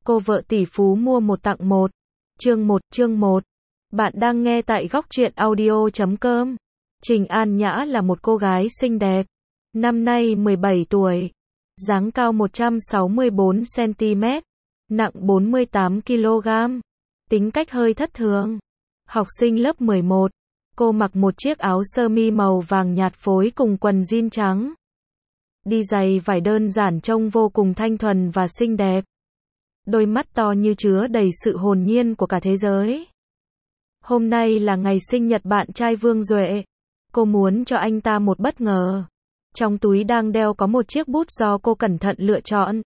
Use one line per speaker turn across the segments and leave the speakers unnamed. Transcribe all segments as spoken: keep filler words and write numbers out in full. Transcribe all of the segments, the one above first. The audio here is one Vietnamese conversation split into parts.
Cô vợ tỷ phú mua một tặng một. Chương một, chương một. Bạn đang nghe tại góc truyện audio chấm com. Trình An Nhã là một cô gái xinh đẹp. Năm nay mười bảy tuổi. Dáng cao một trăm sáu mươi bốn xăng-ti-mét. Nặng bốn mươi tám ki lô gam. Tính cách hơi thất thường. Học sinh lớp mười một. Cô mặc một chiếc áo sơ mi màu vàng nhạt phối cùng quần jean trắng. Đi giày vải đơn giản trông vô cùng thanh thuần và xinh đẹp. Đôi mắt to như chứa đầy sự hồn nhiên của cả thế giới. Hôm nay là ngày sinh nhật bạn trai Vương Duệ. Cô muốn cho anh ta một bất ngờ. Trong túi đang đeo có một chiếc bút do cô cẩn thận lựa chọn.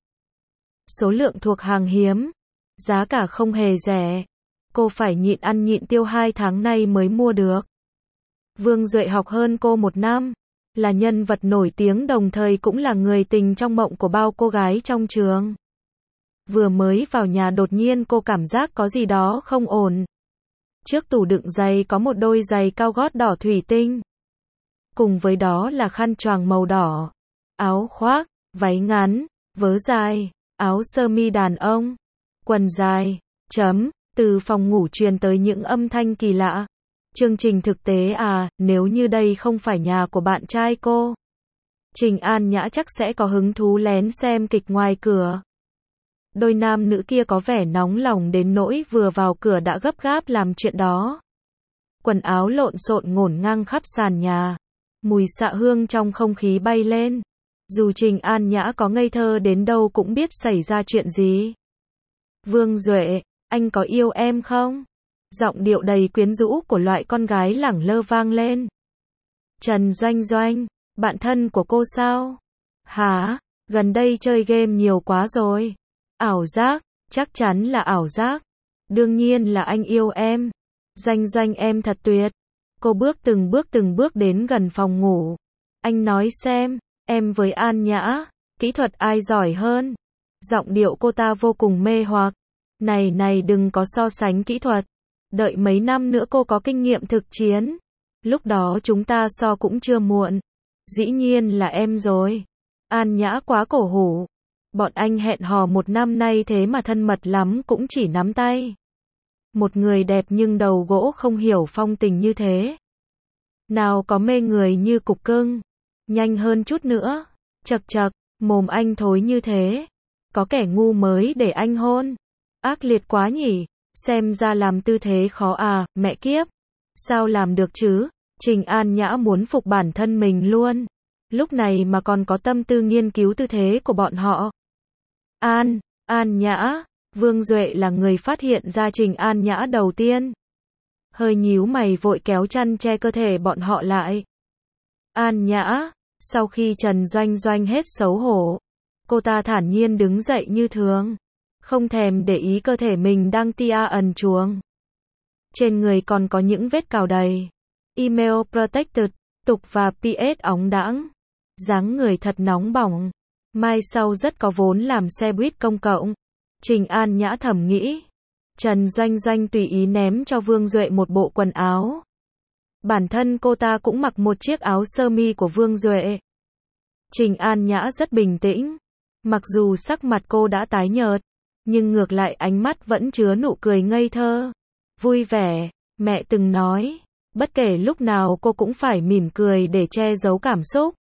Số lượng thuộc hàng hiếm. Giá cả không hề rẻ. Cô phải nhịn ăn nhịn tiêu hai tháng nay mới mua được. Vương Duệ học hơn cô một năm. Là nhân vật nổi tiếng đồng thời cũng là người tình trong mộng của bao cô gái trong trường. Vừa mới vào nhà đột nhiên cô cảm giác có gì đó không ổn. Trước tủ đựng giày có một đôi giày cao gót đỏ thủy tinh. Cùng với đó là khăn choàng màu đỏ. Áo khoác, váy ngắn, vớ dài, áo sơ mi đàn ông, quần dài, chấm, từ phòng ngủ truyền tới những âm thanh kỳ lạ. Chương trình thực tế à, nếu như đây không phải nhà của bạn trai cô. Trình An Nhã chắc sẽ có hứng thú lén xem kịch ngoài cửa. Đôi nam nữ kia có vẻ nóng lòng đến nỗi vừa vào cửa đã gấp gáp làm chuyện đó. Quần áo lộn xộn ngổn ngang khắp sàn nhà. Mùi xạ hương trong không khí bay lên. Dù Trình An Nhã có ngây thơ đến đâu cũng biết xảy ra chuyện gì. Vương Duệ, anh có yêu em không? Giọng điệu đầy quyến rũ của loại con gái lẳng lơ vang lên. Trần Doanh Doanh, bạn thân của cô sao? Hả? Gần đây chơi game nhiều quá rồi. Ảo giác, chắc chắn là ảo giác. Đương nhiên là anh yêu em. Doanh Doanh em thật tuyệt. Cô bước từng bước từng bước đến gần phòng ngủ. Anh nói xem, em với An Nhã, kỹ thuật ai giỏi hơn? Giọng điệu cô ta vô cùng mê hoặc. Này này đừng có so sánh kỹ thuật. Đợi mấy năm nữa cô có kinh nghiệm thực chiến. Lúc đó chúng ta so cũng chưa muộn. Dĩ nhiên là em rồi. An Nhã quá cổ hủ. Bọn anh hẹn hò một năm nay thế mà thân mật lắm cũng chỉ nắm tay. Một người đẹp nhưng đầu gỗ không hiểu phong tình như thế. Nào có mê người như cục cưng. Nhanh hơn chút nữa. Chật chật, mồm anh thối như thế. Có kẻ ngu mới để anh hôn. Ác liệt quá nhỉ. Xem ra làm tư thế khó à, mẹ kiếp. Sao làm được chứ? Trình An Nhã muốn phục bản thân mình luôn. Lúc này mà còn có tâm tư nghiên cứu tư thế của bọn họ. An, An Nhã, Vương Duệ là người phát hiện ra Trình An Nhã đầu tiên. Hơi nhíu mày vội kéo chăn che cơ thể bọn họ lại. An Nhã, sau khi Trần Doanh Doanh hết xấu hổ, cô ta thản nhiên đứng dậy như thường. Không thèm để ý cơ thể mình đang tia ẩn chuồng. Trên người còn có những vết cào đầy. Email protected, tục và pê ét óng đãng. Dáng người thật nóng bỏng. Mai sau rất có vốn làm xe buýt công cộng. Trình An Nhã thầm nghĩ. Trần Doanh Doanh tùy ý ném cho Vương Duệ một bộ quần áo. Bản thân cô ta cũng mặc một chiếc áo sơ mi của Vương Duệ. Trình An Nhã rất bình tĩnh. Mặc dù sắc mặt cô đã tái nhợt, nhưng ngược lại ánh mắt vẫn chứa nụ cười ngây thơ. Vui vẻ, mẹ từng nói, bất kể lúc nào cô cũng phải mỉm cười để che giấu cảm xúc.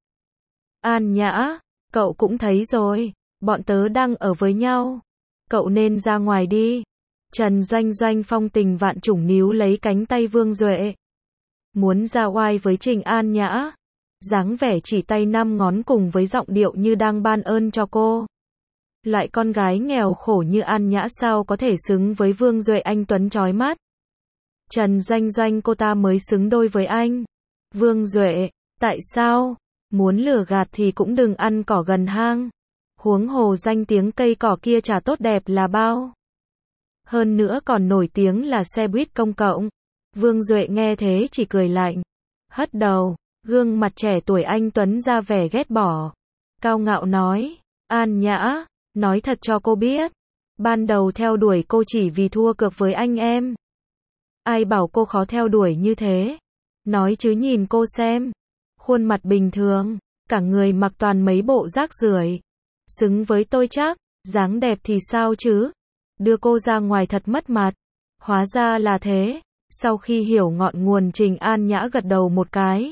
An Nhã, cậu cũng thấy rồi, bọn tớ đang ở với nhau. Cậu nên ra ngoài đi. Trần Doanh Doanh phong tình vạn trùng níu lấy cánh tay Vương Duệ. Muốn ra oai với Trình An Nhã. Dáng vẻ chỉ tay năm ngón cùng với giọng điệu như đang ban ơn cho cô. Loại con gái nghèo khổ như An Nhã sao có thể xứng với Vương Duệ anh tuấn chói mắt. Trần Doanh Doanh cô ta mới xứng đôi với anh. Vương Duệ, tại sao? Muốn lừa gạt thì cũng đừng ăn cỏ gần hang. Huống hồ danh tiếng cây cỏ kia chả tốt đẹp là bao. Hơn nữa còn nổi tiếng là xe buýt công cộng. Vương Duệ nghe thế chỉ cười lạnh. Hất đầu, gương mặt trẻ tuổi anh tuấn ra vẻ ghét bỏ. Cao ngạo nói, An Nhã, nói thật cho cô biết. Ban đầu theo đuổi cô chỉ vì thua cược với anh em. Ai bảo cô khó theo đuổi như thế? Nói chứ nhìn cô xem. Khuôn mặt bình thường, cả người mặc toàn mấy bộ rác rưởi. Xứng với tôi chắc, dáng đẹp thì sao chứ? đưa cô ra ngoài thật mất mặt. Hóa ra là thế. Sau khi hiểu ngọn nguồn, Trình An Nhã gật đầu một cái.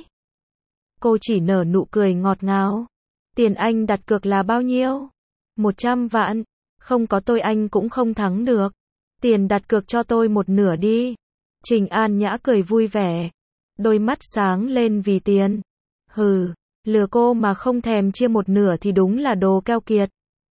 Cô chỉ nở nụ cười ngọt ngào. Tiền anh đặt cược là bao nhiêu? một trăm vạn. Không có tôi anh cũng không thắng được. Tiền đặt cược cho tôi một nửa đi. Trình An Nhã cười vui vẻ. Đôi mắt sáng lên vì tiền. Hừ, lừa cô mà không thèm chia một nửa thì đúng là đồ keo kiệt.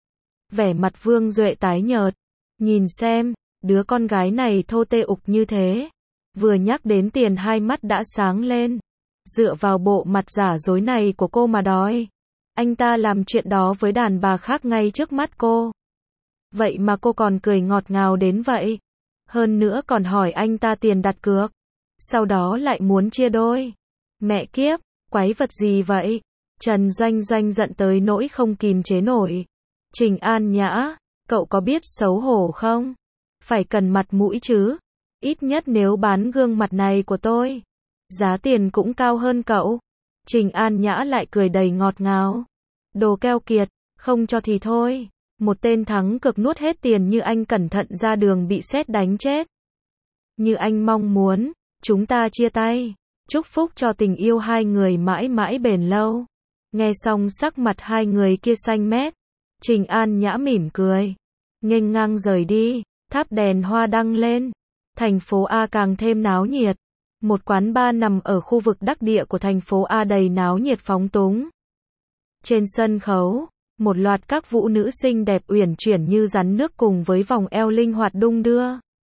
Vẻ mặt Vương Duệ tái nhợt. Nhìn xem, đứa con gái này thô tê ục như thế. Vừa nhắc đến tiền hai mắt đã sáng lên. Dựa vào bộ mặt giả dối này của cô mà đòi. Anh ta làm chuyện đó với đàn bà khác ngay trước mắt cô. Vậy mà cô còn cười ngọt ngào đến vậy. Hơn nữa còn hỏi anh ta tiền đặt cược. Sau đó lại muốn chia đôi. Mẹ kiếp, quái vật gì vậy? Trần Doanh Doanh giận tới nỗi không kìm chế nổi. Trình An Nhã, cậu có biết xấu hổ không? Phải cần mặt mũi chứ. Ít nhất nếu bán gương mặt này của tôi, giá tiền cũng cao hơn cậu. Trình An Nhã lại cười đầy ngọt ngào. Đồ keo kiệt, không cho thì thôi. Một tên thắng cực nuốt hết tiền như anh cẩn thận ra đường bị sét đánh chết. Như anh mong muốn, chúng ta chia tay. Chúc phúc cho tình yêu hai người mãi mãi bền lâu. Nghe xong sắc mặt hai người kia xanh mét. Trình An Nhã mỉm cười. Nghênh ngang rời đi. Tháp đèn hoa đăng lên. Thành phố A càng thêm náo nhiệt. Một quán bar nằm ở khu vực đắc địa của thành phố A đầy náo nhiệt phóng túng. Trên sân khấu, một loạt các vũ nữ xinh đẹp uyển chuyển như rắn nước cùng với vòng eo linh hoạt đung đưa.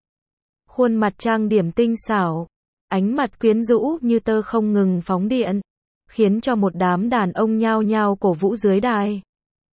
Khuôn mặt trang điểm tinh xảo, ánh mặt quyến rũ như tơ không ngừng phóng điện, khiến cho một đám đàn ông nhao nhao cổ vũ dưới đài.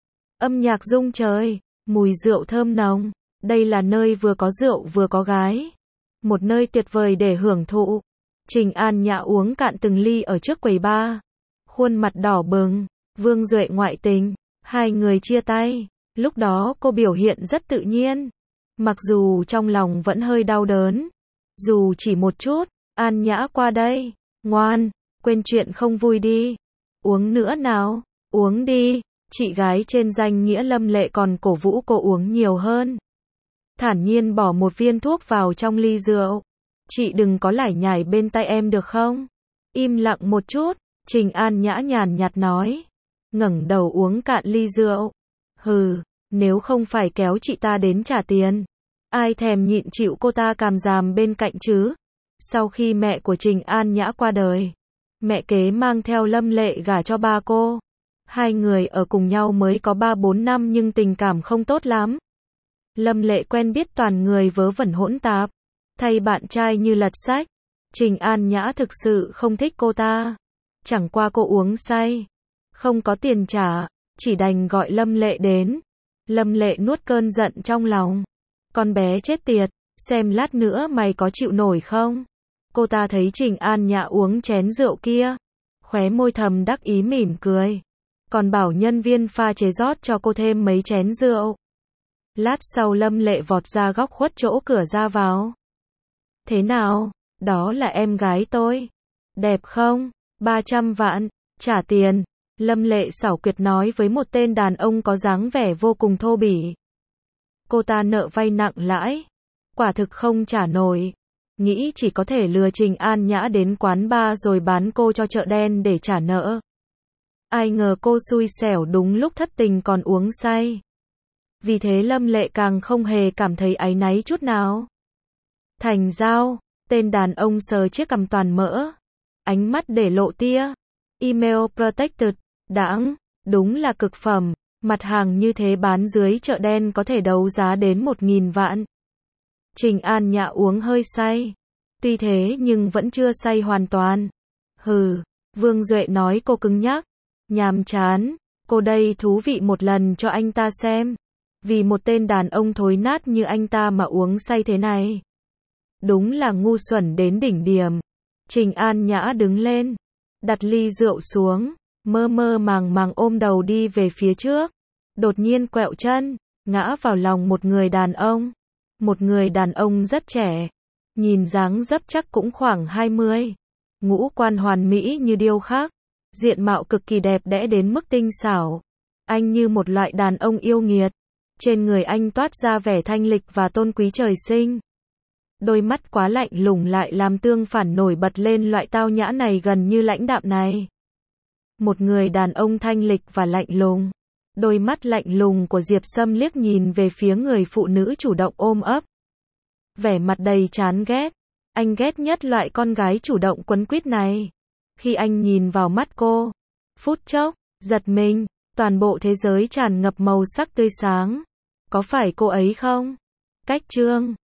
Âm nhạc rung trời, mùi rượu thơm nồng, đây là nơi vừa có rượu vừa có gái. Một nơi tuyệt vời để hưởng thụ. Trình An Nhã uống cạn từng ly ở trước quầy bar. Khuôn mặt đỏ bừng, Vương Duệ ngoại tình, hai người chia tay. Lúc đó cô biểu hiện rất tự nhiên. Mặc dù trong lòng vẫn hơi đau đớn. Dù chỉ một chút, An Nhã qua đây. Ngoan, quên chuyện không vui đi. Uống nữa nào, uống đi. Chị gái trên danh nghĩa Lâm Lệ còn cổ vũ cô uống nhiều hơn. Thản nhiên bỏ một viên thuốc vào trong ly rượu. Chị đừng có lải nhải bên tay em được không? Im lặng một chút, Trình An Nhã nhàn nhạt nói. Ngẩng đầu uống cạn ly rượu. Hừ, nếu không phải kéo chị ta đến trả tiền, ai thèm nhịn chịu cô ta càm ràm bên cạnh chứ? Sau khi mẹ của Trình An Nhã qua đời, mẹ kế mang theo Lâm Lệ gả cho ba cô. Hai người ở cùng nhau mới có ba bốn năm nhưng tình cảm không tốt lắm. Lâm Lệ quen biết toàn người vớ vẩn hỗn tạp, thay bạn trai như lật sách. Trình An Nhã thực sự không thích cô ta. Chẳng qua cô uống say, không có tiền trả, chỉ đành gọi Lâm Lệ đến. Lâm Lệ nuốt cơn giận trong lòng. Con bé chết tiệt, xem lát nữa mày có chịu nổi không? Cô ta thấy Trình An Nhã uống chén rượu kia, khóe môi thầm đắc ý mỉm cười. Còn bảo nhân viên pha chế rót cho cô thêm mấy chén rượu. Lát sau Lâm Lệ vọt ra góc khuất chỗ cửa ra vào. Thế nào? Đó là em gái tôi. Đẹp không? ba trăm vạn. Trả tiền. Lâm Lệ xảo quyệt nói với một tên đàn ông có dáng vẻ vô cùng thô bỉ. Cô ta nợ vay nặng lãi. Quả thực không trả nổi. Nghĩ chỉ có thể lừa Trình An Nhã đến quán bar rồi bán cô cho chợ đen để trả nợ. Ai ngờ cô xui xẻo đúng lúc thất tình còn uống say. Vì thế Lâm Lệ càng không hề cảm thấy áy náy chút nào. Thành giao, tên đàn ông sờ chiếc cằm toàn mỡ. Ánh mắt để lộ tia. Email protected, đãng, đúng là cực phẩm. Mặt hàng như thế bán dưới chợ đen có thể đấu giá đến một nghìn vạn. Trình An Nhã uống hơi say. Tuy thế nhưng vẫn chưa say hoàn toàn. Hừ, Vương Duệ nói cô cứng nhắc. Nhàm chán, cô đây thú vị một lần cho anh ta xem. Vì một tên đàn ông thối nát như anh ta mà uống say thế này. Đúng là ngu xuẩn đến đỉnh điểm. Trình An Nhã đứng lên, đặt ly rượu xuống, mơ mơ màng màng ôm đầu đi về phía trước. Đột nhiên quẹo chân, ngã vào lòng một người đàn ông. Một người đàn ông rất trẻ, nhìn dáng dấp chắc cũng khoảng hai mươi. Ngũ quan hoàn mỹ như điêu khắc, diện mạo cực kỳ đẹp đẽ đến mức tinh xảo. Anh như một loại đàn ông yêu nghiệt. Trên người anh toát ra vẻ thanh lịch và tôn quý trời sinh. Đôi mắt quá lạnh lùng lại làm tương phản nổi bật lên loại tao nhã này gần như lãnh đạm này. Một người đàn ông thanh lịch và lạnh lùng. Đôi mắt lạnh lùng của Diệp Sâm liếc nhìn về phía người phụ nữ chủ động ôm ấp. Vẻ mặt đầy chán ghét. Anh ghét nhất loại con gái chủ động quấn quýt này. Khi anh nhìn vào mắt cô, phút chốc, giật mình, toàn bộ thế giới tràn ngập màu sắc tươi sáng. Có phải cô ấy không? Cách chương